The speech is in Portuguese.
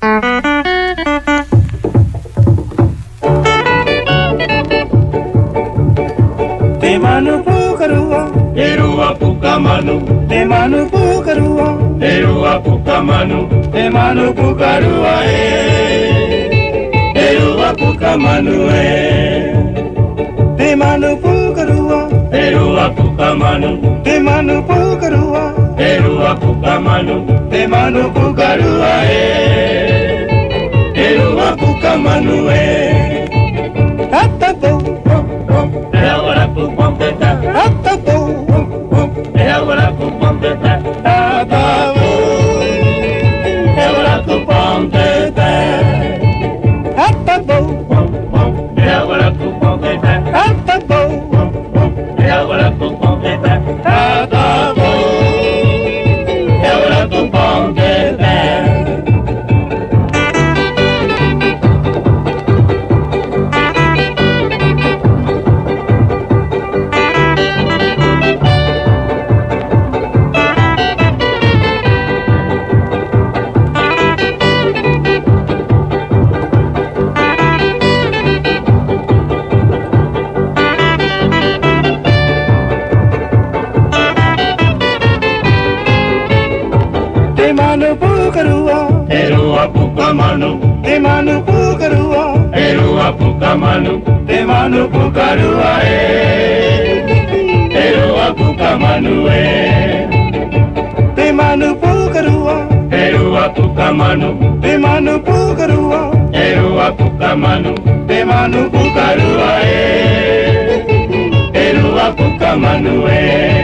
Temanu pukarua, Erua pukamanu, temanu pukarua, erua pukamanu, temanu pukarua erua pukamanu temanu pukarua, erua pukamanu, temanu pukarua, erua pukamanu, temanu pukarua erua pukamanu atapo, Agora pupampeta, atapo, agora pupampeta, atapo, agora pupampeta, atapo, agora pupampeta, atapo, agora pupampeta, atapo. agora pupampeta. Temanu pukarua, Erua pukamanu, temanu pukarua, erua pukamanu, temanu pukarua erua pukamanu temanu pukarua, erua pukamanu, temanu pukarua, erua pukamanu, temanu pukarua erua pukamanu